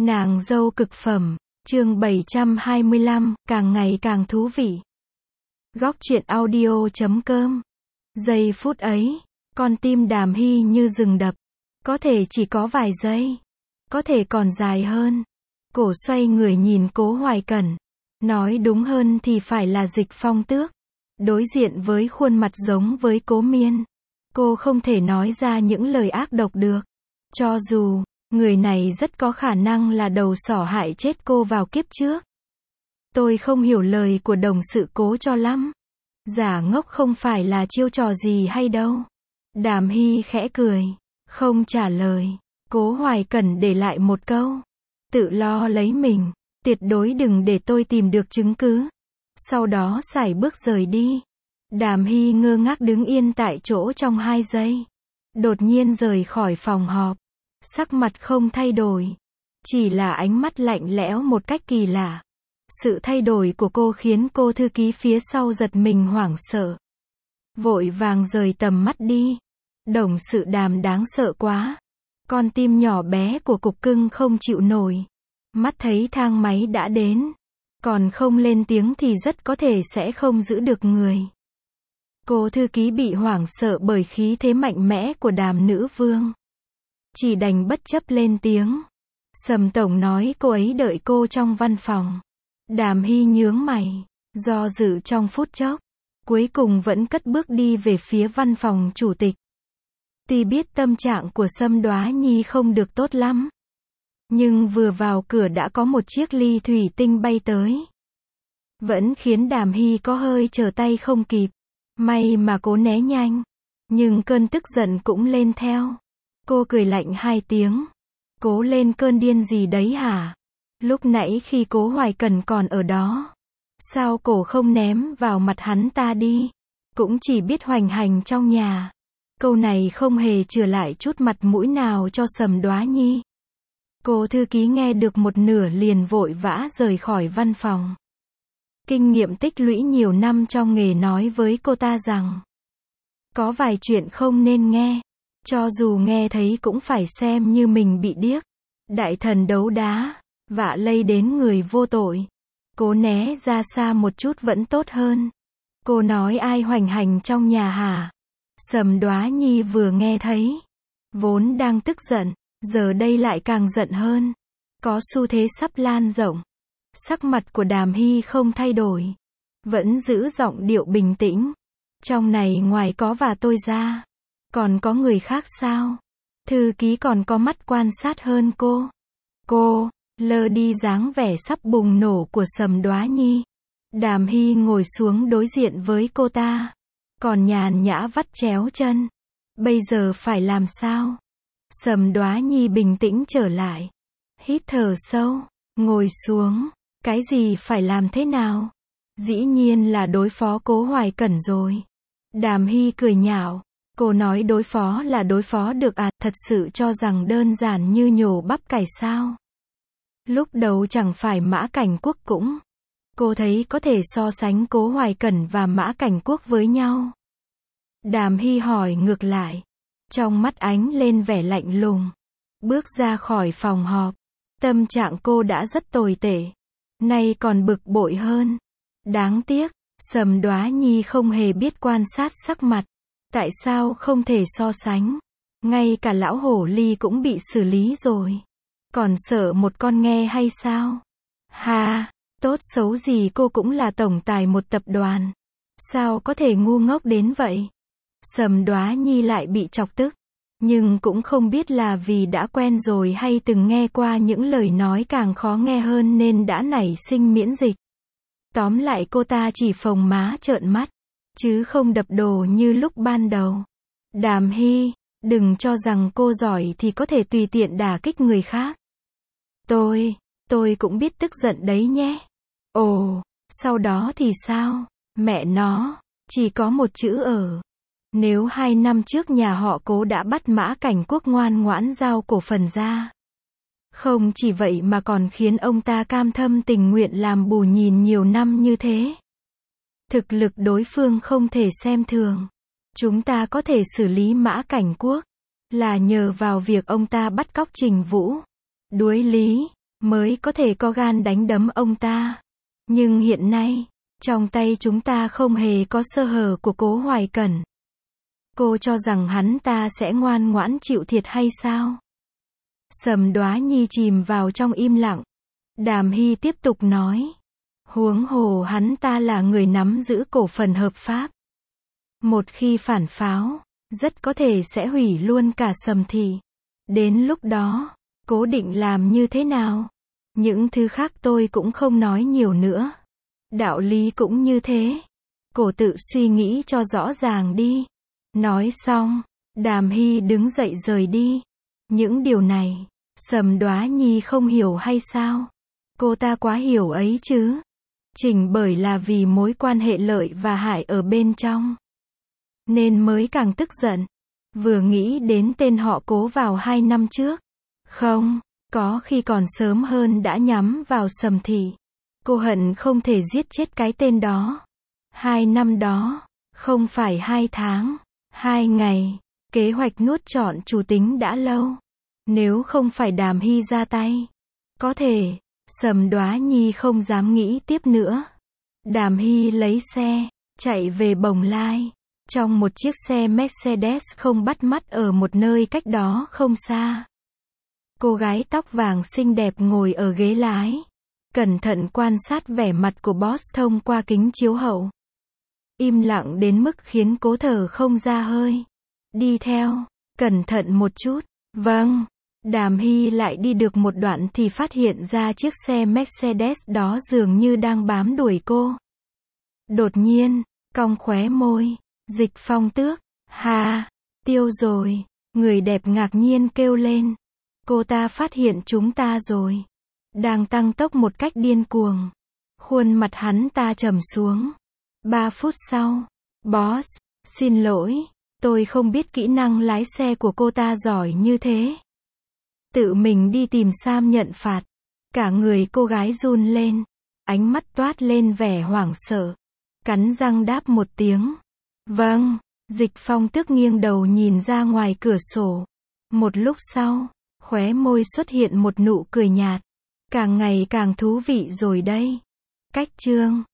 Nàng dâu cực phẩm, chương 725, càng ngày càng thú vị. Góc truyện audio.com. Giây phút ấy, con tim Đàm Hy như dừng đập. Có thể chỉ có vài giây, có thể còn dài hơn. Cổ xoay người nhìn Cố Hoài Cẩn. Nói đúng hơn thì phải là Dịch Phong Tước. Đối diện với khuôn mặt giống với Cố Miên, cô không thể nói ra những lời ác độc được. Cho dù người này rất có khả năng là đầu sỏ hại chết cô vào kiếp trước. Tôi không hiểu lời của đồng sự Cố cho lắm. Giả ngốc không phải là chiêu trò gì hay đâu. Đàm Hy khẽ cười, không trả lời. Cố Hoài Cẩn để lại một câu: tự lo lấy mình, tuyệt đối đừng để tôi tìm được chứng cứ. Sau đó sải bước rời đi. Đàm Hy ngơ ngác đứng yên tại chỗ trong 2 giây. Đột nhiên rời khỏi phòng họp. Sắc mặt không thay đổi, chỉ là ánh mắt lạnh lẽo một cách kỳ lạ. Sự thay đổi của cô khiến cô thư ký phía sau giật mình hoảng sợ. Vội vàng rời tầm mắt đi. Đồng sự Đàm đáng sợ quá. Con tim nhỏ bé của cục cưng không chịu nổi. Mắt thấy thang máy đã đến, còn không lên tiếng thì rất có thể sẽ không giữ được người. Cô thư ký bị hoảng sợ bởi khí thế mạnh mẽ của Đàm nữ vương. Chỉ đành bất chấp lên tiếng. Sầm tổng nói cô ấy đợi cô trong văn phòng. Đàm Hy nhướng mày, do dự trong phút chốc, cuối cùng vẫn cất bước đi về phía văn phòng chủ tịch. Tuy biết tâm trạng của Sâm Đoá Nhi không được tốt lắm, nhưng vừa vào cửa đã có một chiếc ly thủy tinh bay tới. Vẫn khiến Đàm Hy có hơi trở tay không kịp. May mà cố né nhanh, nhưng cơn tức giận cũng lên theo. Cô cười lạnh 2 tiếng. Cố lên cơn điên gì đấy hả? Lúc nãy khi Cố Hoài Cẩn còn ở đó, sao cổ không ném vào mặt hắn ta đi? Cũng chỉ biết hoành hành trong nhà. Câu này không hề chừa lại chút mặt mũi nào cho Sầm Đoá Nhi. Cô thư ký nghe được một nửa liền vội vã rời khỏi văn phòng. Kinh nghiệm tích lũy nhiều năm trong nghề nói với cô ta rằng, có vài chuyện không nên nghe. Cho dù nghe thấy cũng phải xem như mình bị điếc. Đại thần đấu đá, vạ lây đến người vô tội. Cố né ra xa một chút vẫn tốt hơn. Cô nói ai hoành hành trong nhà hả? Sầm Đoá Nhi vừa nghe thấy, vốn đang tức giận, giờ đây lại càng giận hơn. Có xu thế sắp lan rộng. Sắc mặt của Đàm Hy không thay đổi, vẫn giữ giọng điệu bình tĩnh. Trong này ngoài có và tôi ra, còn có người khác sao? Thư ký còn có mắt quan sát hơn cô. Cô lơ đi dáng vẻ sắp bùng nổ của Sầm Đoá Nhi. Đàm Hy ngồi xuống đối diện với cô ta, còn nhàn nhã vắt chéo chân. Bây giờ phải làm sao? Sầm Đoá Nhi bình tĩnh trở lại, hít thở sâu, ngồi xuống. Cái gì phải làm thế nào? Dĩ nhiên là đối phó Cố Hoài Cẩn rồi. Đàm Hy cười nhạo. Cô nói đối phó là đối phó được à? Thật sự cho rằng đơn giản như nhổ bắp cải sao? Lúc đầu chẳng phải Mã Cảnh Quốc cũng. Cô thấy có thể so sánh Cố Hoài Cẩn và Mã Cảnh Quốc với nhau. Đàm Hy hỏi ngược lại. Trong mắt ánh lên vẻ lạnh lùng. Bước ra khỏi phòng họp. Tâm trạng cô đã rất tồi tệ. Nay còn bực bội hơn. Đáng tiếc, Sầm Đoá Nhi không hề biết quan sát sắc mặt. Tại sao không thể so sánh? Ngay cả lão hổ ly cũng bị xử lý rồi. Còn sợ một con nghe hay sao? Ha, tốt xấu gì cô cũng là tổng tài một tập đoàn. Sao có thể ngu ngốc đến vậy? Sầm Đoá Nhi lại bị chọc tức. Nhưng cũng không biết là vì đã quen rồi hay từng nghe qua những lời nói càng khó nghe hơn nên đã nảy sinh miễn dịch. Tóm lại cô ta chỉ phồng má trợn mắt, chứ không đập đồ như lúc ban đầu. Đàm Hy, đừng cho rằng cô giỏi thì có thể tùy tiện đả kích người khác. Tôi cũng biết tức giận đấy nhé. Ồ, sau đó thì sao? Mẹ nó, chỉ có một chữ ở. Nếu 2 năm trước nhà họ Cố đã bắt Mã Cảnh Quốc ngoan ngoãn giao cổ phần ra. Không chỉ vậy mà còn khiến ông ta cam tâm tình nguyện làm bù nhìn nhiều năm như thế. Thực lực đối phương không thể xem thường. Chúng ta có thể xử lý Mã Cảnh Quốc là nhờ vào việc ông ta bắt cóc Trình Vũ. Đuối lý, mới có thể có gan đánh đấm ông ta. Nhưng hiện nay, trong tay chúng ta không hề có sơ hở của Cố Hoài Cẩn. Cô cho rằng hắn ta sẽ ngoan ngoãn chịu thiệt hay sao? Sầm Đoá Nhi chìm vào trong im lặng. Đàm Hy tiếp tục nói. Huống hồ hắn ta là người nắm giữ cổ phần hợp pháp. Một khi phản pháo, rất có thể sẽ hủy luôn cả Sầm thị. Đến lúc đó, Cố định làm như thế nào? Những thứ khác tôi cũng không nói nhiều nữa. Đạo lý cũng như thế. Cô tự suy nghĩ cho rõ ràng đi. Nói xong, Đàm Hy đứng dậy rời đi. Những điều này, Sầm Đoá Nhi không hiểu hay sao? Cô ta quá hiểu ấy chứ. Chỉnh bởi là vì mối quan hệ lợi và hại ở bên trong. Nên mới càng tức giận. Vừa nghĩ đến tên họ Cố vào 2 năm trước. Không, có khi còn sớm hơn đã nhắm vào Sầm thị. Cô hận không thể giết chết cái tên đó. 2 năm đó, không phải 2 tháng, 2 ngày. Kế hoạch nuốt trọn chủ tính đã lâu. Nếu không phải Đàm Hy ra tay, có thể, Sầm Đoá Nhi không dám nghĩ tiếp nữa. Đàm Hy lấy xe, chạy về Bồng Lai. Trong một chiếc xe Mercedes không bắt mắt ở một nơi cách đó không xa. Cô gái tóc vàng xinh đẹp ngồi ở ghế lái. Cẩn thận quan sát vẻ mặt của boss thông qua kính chiếu hậu. Im lặng đến mức khiến Cố thở không ra hơi. Đi theo, cẩn thận một chút. Vâng. Đàm Hy lại đi được một đoạn thì phát hiện ra chiếc xe Mercedes đó dường như đang bám đuổi cô. Đột nhiên, cong khóe môi, Dịch Phong Tước, hà, tiêu rồi, người đẹp ngạc nhiên kêu lên. Cô ta phát hiện chúng ta rồi. Đang tăng tốc một cách điên cuồng. Khuôn mặt hắn ta trầm xuống. 3 phút sau, boss, xin lỗi, tôi không biết kỹ năng lái xe của cô ta giỏi như thế. Tự mình đi tìm Sam nhận phạt. Cả người cô gái run lên. Ánh mắt toát lên vẻ hoảng sợ. Cắn răng đáp một tiếng. Vâng. Dịch Phong Tước nghiêng đầu nhìn ra ngoài cửa sổ. Một lúc sau, khóe môi xuất hiện một nụ cười nhạt. Càng ngày càng thú vị rồi đây. Cách chương